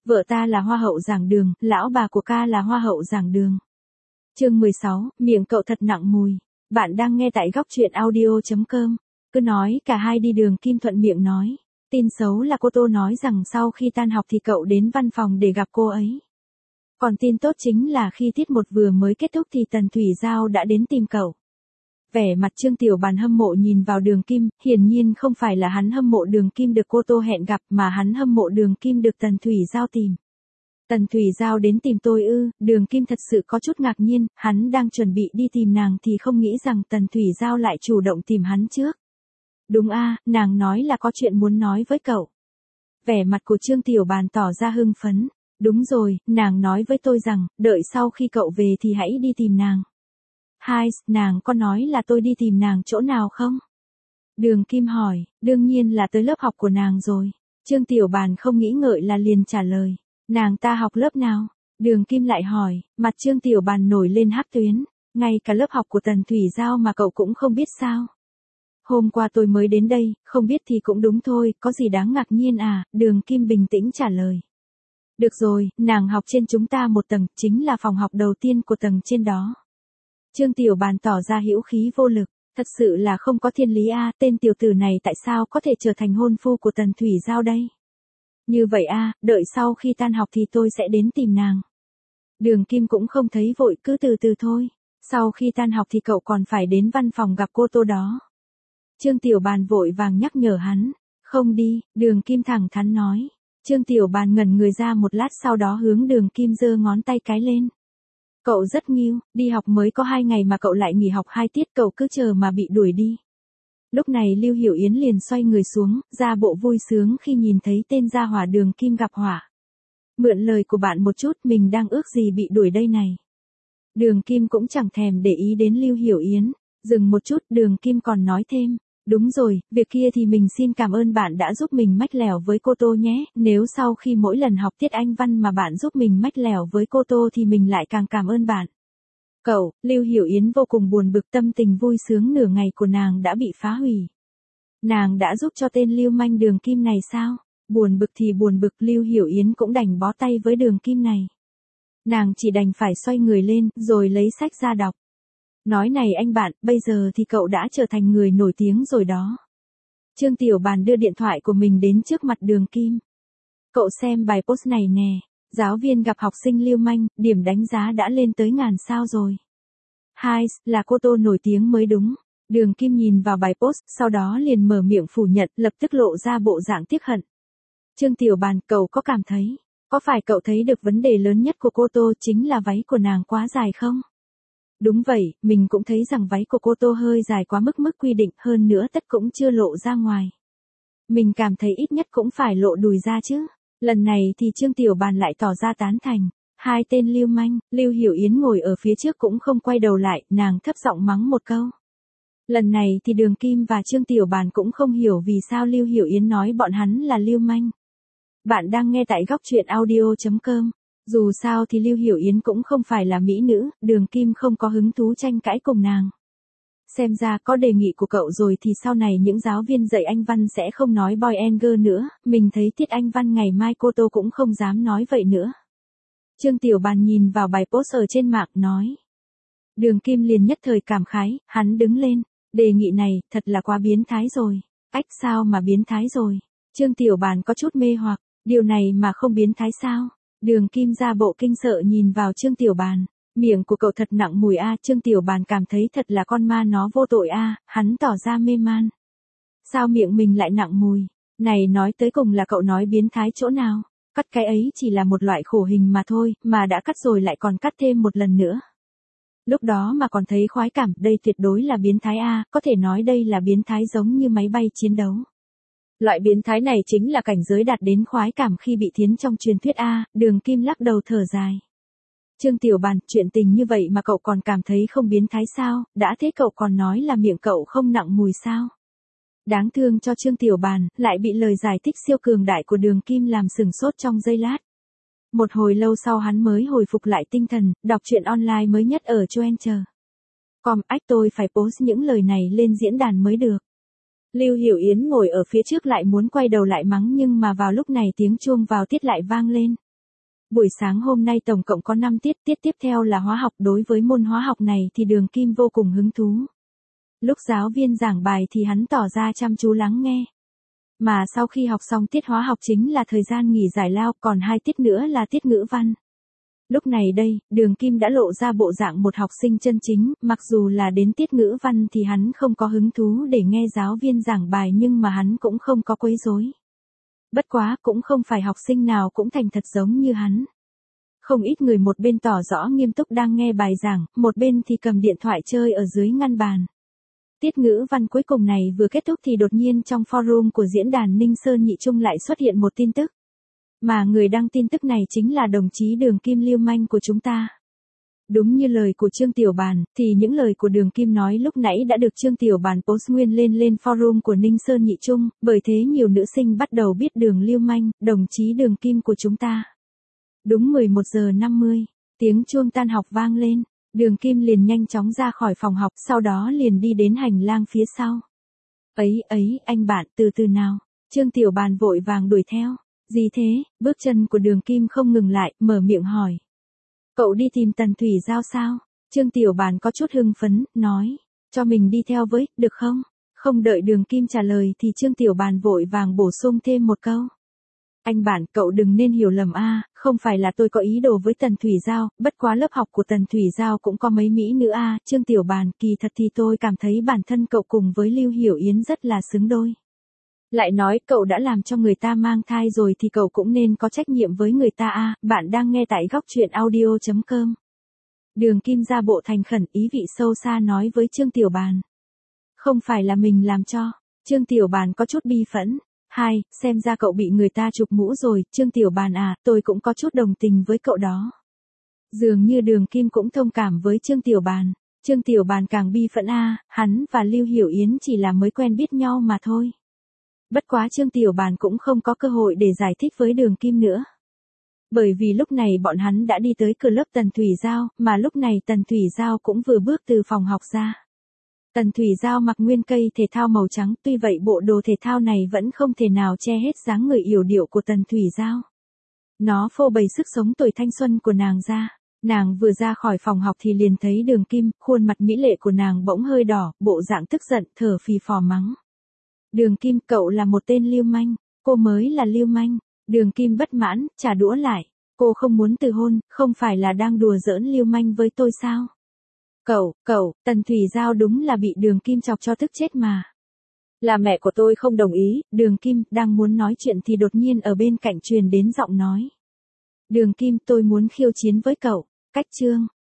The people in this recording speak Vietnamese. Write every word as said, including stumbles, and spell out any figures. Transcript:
Vợ ta là hoa hậu giảng đường, lão bà của ca là hoa hậu giảng đường. Chương mười sáu, miệng cậu thật nặng mùi. Bạn đang nghe tại góc truyện audio chấm com. Cứ nói cả hai đi đường Kim thuận miệng nói. Tin xấu là cô Tô nói rằng sau khi tan học thì cậu đến văn phòng để gặp cô ấy. Còn tin tốt chính là khi tiết một vừa mới kết thúc thì Tần Thủy Giao đã đến tìm cậu. Vẻ mặt Trương Tiểu Bàn hâm mộ nhìn vào Đường Kim, hiển nhiên không phải là hắn hâm mộ Đường Kim được cô Tô hẹn gặp mà hắn hâm mộ Đường Kim được Tần Thủy Giao tìm. Tần Thủy Giao đến tìm tôi ư? Đường Kim thật sự có chút ngạc nhiên, hắn đang chuẩn bị đi tìm nàng thì không nghĩ rằng Tần Thủy Giao lại chủ động tìm hắn trước. Đúng a, nàng nói là có chuyện muốn nói với cậu. Vẻ mặt của Trương Tiểu Bàn tỏ ra hưng phấn. Đúng rồi, nàng nói với tôi rằng, đợi sau khi cậu về thì hãy đi tìm nàng. Hai, nàng có nói là tôi đi tìm nàng chỗ nào không? Đường Kim hỏi, đương nhiên là tới lớp học của nàng rồi. Trương Tiểu Bàn không nghĩ ngợi là liền trả lời. Nàng ta học lớp nào? Đường Kim lại hỏi, mặt Trương Tiểu Bàn nổi lên hắc tuyến. Ngay cả lớp học của Tần Thủy Giao mà cậu cũng không biết sao? Hôm qua tôi mới đến đây, không biết thì cũng đúng thôi, có gì đáng ngạc nhiên à? Đường Kim bình tĩnh trả lời. Được rồi, nàng học trên chúng ta một tầng, chính là phòng học đầu tiên của tầng trên đó. Trương Tiểu Bàn tỏ ra hữu khí vô lực, thật sự là không có thiên lý a, tên tiểu tử này tại sao có thể trở thành hôn phu của Tần Thủy Giao đây? Như vậy a, đợi sau khi tan học thì tôi sẽ đến tìm nàng. Đường Kim cũng không thấy vội, cứ từ từ thôi, sau khi tan học thì cậu còn phải đến văn phòng gặp cô Tô đó. Trương Tiểu Bàn vội vàng nhắc nhở hắn, không đi, Đường Kim thẳng thắn nói. Trương Tiểu Bàn ngẩn người ra một lát sau đó hướng Đường Kim giơ ngón tay cái lên. Cậu rất nghiêu, đi học mới có hai ngày mà cậu lại nghỉ học hai tiết, cậu cứ chờ mà bị đuổi đi. Lúc này Lưu Hiểu Yến liền xoay người xuống, ra bộ vui sướng khi nhìn thấy tên gia hỏa Đường Kim gặp họa. Mượn lời của bạn một chút, mình đang ước gì bị đuổi đây này. Đường Kim cũng chẳng thèm để ý đến Lưu Hiểu Yến, dừng một chút Đường Kim còn nói thêm. Đúng rồi, việc kia thì mình xin cảm ơn bạn đã giúp mình mách lẻo với cô Tô nhé, nếu sau khi mỗi lần học tiết Anh văn mà bạn giúp mình mách lẻo với cô Tô thì mình lại càng cảm ơn bạn. Cậu, Lưu Hiểu Yến vô cùng buồn bực, tâm tình vui sướng nửa ngày của nàng đã bị phá hủy. Nàng đã giúp cho tên lưu manh Đường Kim này sao? Buồn bực thì buồn bực, Lưu Hiểu Yến cũng đành bó tay với Đường Kim này. Nàng chỉ đành phải xoay người lên, rồi lấy sách ra đọc. Nói này anh bạn, bây giờ thì cậu đã trở thành người nổi tiếng rồi đó. Trương Tiểu Bàn đưa điện thoại của mình đến trước mặt Đường Kim. Cậu xem bài post này nè, giáo viên gặp học sinh lưu manh, điểm đánh giá đã lên tới ngàn sao rồi. Hai, là cô Tô nổi tiếng mới đúng. Đường Kim nhìn vào bài post, sau đó liền mở miệng phủ nhận, lập tức lộ ra bộ dạng tiếc hận. Trương Tiểu Bàn, cậu có cảm thấy, có phải cậu thấy được vấn đề lớn nhất của cô Tô chính là váy của nàng quá dài không? Đúng vậy, mình cũng thấy rằng váy của cô Tô hơi dài quá mức mức quy định, hơn nữa tất cũng chưa lộ ra ngoài. Mình cảm thấy ít nhất cũng phải lộ đùi ra chứ. Lần này thì Trương Tiểu Bàn lại tỏ ra tán thành. Hai tên lưu manh, Lưu Hiểu Yến ngồi ở phía trước cũng không quay đầu lại, nàng thấp giọng mắng một câu. Lần này thì Đường Kim và Trương Tiểu Bàn cũng không hiểu vì sao Lưu Hiểu Yến nói bọn hắn là lưu manh. Bạn đang nghe tại góc truyện audio chấm com. Dù sao thì Lưu Hiểu Yến cũng không phải là mỹ nữ, Đường Kim không có hứng thú tranh cãi cùng nàng. Xem ra có đề nghị của cậu rồi thì sau này những giáo viên dạy Anh văn sẽ không nói boy and girl nữa, mình thấy tiết Anh văn ngày mai cô Tô cũng không dám nói vậy nữa. Trương Tiểu Bàn nhìn vào bài post ở trên mạng nói. Đường Kim liền nhất thời cảm khái, hắn đứng lên, đề nghị này thật là quá biến thái rồi. Ách, sao mà biến thái rồi? Trương Tiểu Bàn có chút mê hoặc, điều này mà không biến thái sao? Đường Kim ra bộ kinh sợ nhìn vào Trương Tiểu Bàn. Miệng của cậu thật nặng mùi a, Trương Tiểu Bàn cảm thấy thật là con ma nó vô tội a, hắn tỏ ra mê man. Sao miệng mình lại nặng mùi? Này nói tới cùng là cậu nói biến thái chỗ nào? Cắt cái ấy chỉ là một loại khổ hình mà thôi, mà đã cắt rồi lại còn cắt thêm một lần nữa. Lúc đó mà còn thấy khoái cảm, đây tuyệt đối là biến thái a, có thể nói đây là biến thái giống như máy bay chiến đấu. Loại biến thái này chính là cảnh giới đạt đến khoái cảm khi bị thiến trong truyền thuyết a, Đường Kim lắc đầu thở dài. Trương Tiểu Bàn, chuyện tình như vậy mà cậu còn cảm thấy không biến thái sao, đã thế cậu còn nói là miệng cậu không nặng mùi sao. Đáng thương cho Trương Tiểu Bàn, lại bị lời giải thích siêu cường đại của Đường Kim làm sửng sốt trong giây lát. Một hồi lâu sau hắn mới hồi phục lại tinh thần, đọc truyện online mới nhất ở Choencher. Com, ách tôi phải post những lời này lên diễn đàn mới được. Lưu Hiểu Yến ngồi ở phía trước lại muốn quay đầu lại mắng nhưng mà vào lúc này tiếng chuông vào tiết lại vang lên. Buổi sáng hôm nay tổng cộng có năm tiết, tiết tiếp theo là hóa học. Đối với môn hóa học này thì Đường Kim vô cùng hứng thú. Lúc giáo viên giảng bài thì hắn tỏ ra chăm chú lắng nghe. Mà sau khi học xong tiết hóa học chính là thời gian nghỉ giải lao, còn hai tiết nữa là tiết ngữ văn. Lúc này đây, Đường Kim đã lộ ra bộ dạng một học sinh chân chính, mặc dù là đến tiết ngữ văn thì hắn không có hứng thú để nghe giáo viên giảng bài nhưng mà hắn cũng không có quấy rối. Bất quá cũng không phải học sinh nào cũng thành thật giống như hắn. Không ít người một bên tỏ rõ nghiêm túc đang nghe bài giảng, một bên thì cầm điện thoại chơi ở dưới ngăn bàn. Tiết ngữ văn cuối cùng này vừa kết thúc thì đột nhiên trong forum của diễn đàn Ninh Sơn Nhị Trung lại xuất hiện một tin tức. Mà người đăng tin tức này chính là đồng chí Đường Kim lưu manh của chúng ta. Đúng như lời của Trương Tiểu Bàn, thì những lời của Đường Kim nói lúc nãy đã được Trương Tiểu Bàn post nguyên lên lên forum của Ninh Sơn Nhị Trung, bởi thế nhiều nữ sinh bắt đầu biết Đường lưu manh, đồng chí Đường Kim của chúng ta. Đúng mười một giờ năm mươi, tiếng chuông tan học vang lên, Đường Kim liền nhanh chóng ra khỏi phòng học, sau đó liền đi đến hành lang phía sau. Ấy ấy, anh bạn, từ từ nào, Trương Tiểu Bàn vội vàng đuổi theo. Gì thế? Bước chân của Đường Kim không ngừng lại, mở miệng hỏi. Cậu đi tìm Tần Thủy Giao sao? Trương Tiểu Bàn có chút hưng phấn, nói. Cho mình đi theo với, được không? Không đợi Đường Kim trả lời thì Trương Tiểu Bàn vội vàng bổ sung thêm một câu. Anh bạn, cậu đừng nên hiểu lầm a, không phải là tôi có ý đồ với Tần Thủy Giao, bất quá lớp học của Tần Thủy Giao cũng có mấy mỹ nữ a, Trương Tiểu Bàn, kỳ thật thì tôi cảm thấy bản thân cậu cùng với Lưu Hiểu Yến rất là xứng đôi. Lại nói cậu đã làm cho người ta mang thai rồi thì cậu cũng nên có trách nhiệm với người ta a. Bạn đang nghe tại góc truyện audio chấm com. Đường Kim ra bộ thành khẩn, ý vị sâu xa nói với Trương Tiểu Bàn. Không phải là mình làm cho. Trương Tiểu Bàn có chút bi phẫn. Hai, xem ra cậu bị người ta chụp mũ rồi. Trương Tiểu Bàn à, tôi cũng có chút đồng tình với cậu đó. Dường như Đường Kim cũng thông cảm với Trương Tiểu Bàn. Trương Tiểu Bàn càng bi phẫn a, hắn và Lưu Hiểu Yến chỉ là mới quen biết nhau mà thôi. Bất quá Trương Tiểu Bàn cũng không có cơ hội để giải thích với Đường Kim nữa. Bởi vì lúc này bọn hắn đã đi tới cửa lớp Tần Thủy Giao, mà lúc này Tần Thủy Giao cũng vừa bước từ phòng học ra. Tần Thủy Giao mặc nguyên cây thể thao màu trắng, tuy vậy bộ đồ thể thao này vẫn không thể nào che hết dáng người yểu điệu của Tần Thủy Giao. Nó phô bày sức sống tuổi thanh xuân của nàng ra. Nàng vừa ra khỏi phòng học thì liền thấy Đường Kim, khuôn mặt mỹ lệ của nàng bỗng hơi đỏ, bộ dạng tức giận, thở phì phò mắng. Đường Kim, cậu là một tên lưu manh, cô mới là lưu manh. Đường Kim bất mãn, trả đũa lại. Cô không muốn từ hôn, không phải là đang đùa giỡn lưu manh với tôi sao? Cậu, cậu, Tần Thủy Giao đúng là bị Đường Kim chọc cho tức chết mà. Là mẹ của tôi không đồng ý. Đường Kim đang muốn nói chuyện thì đột nhiên ở bên cạnh truyền đến giọng nói. Đường Kim, tôi muốn khiêu chiến với cậu. Cách chương.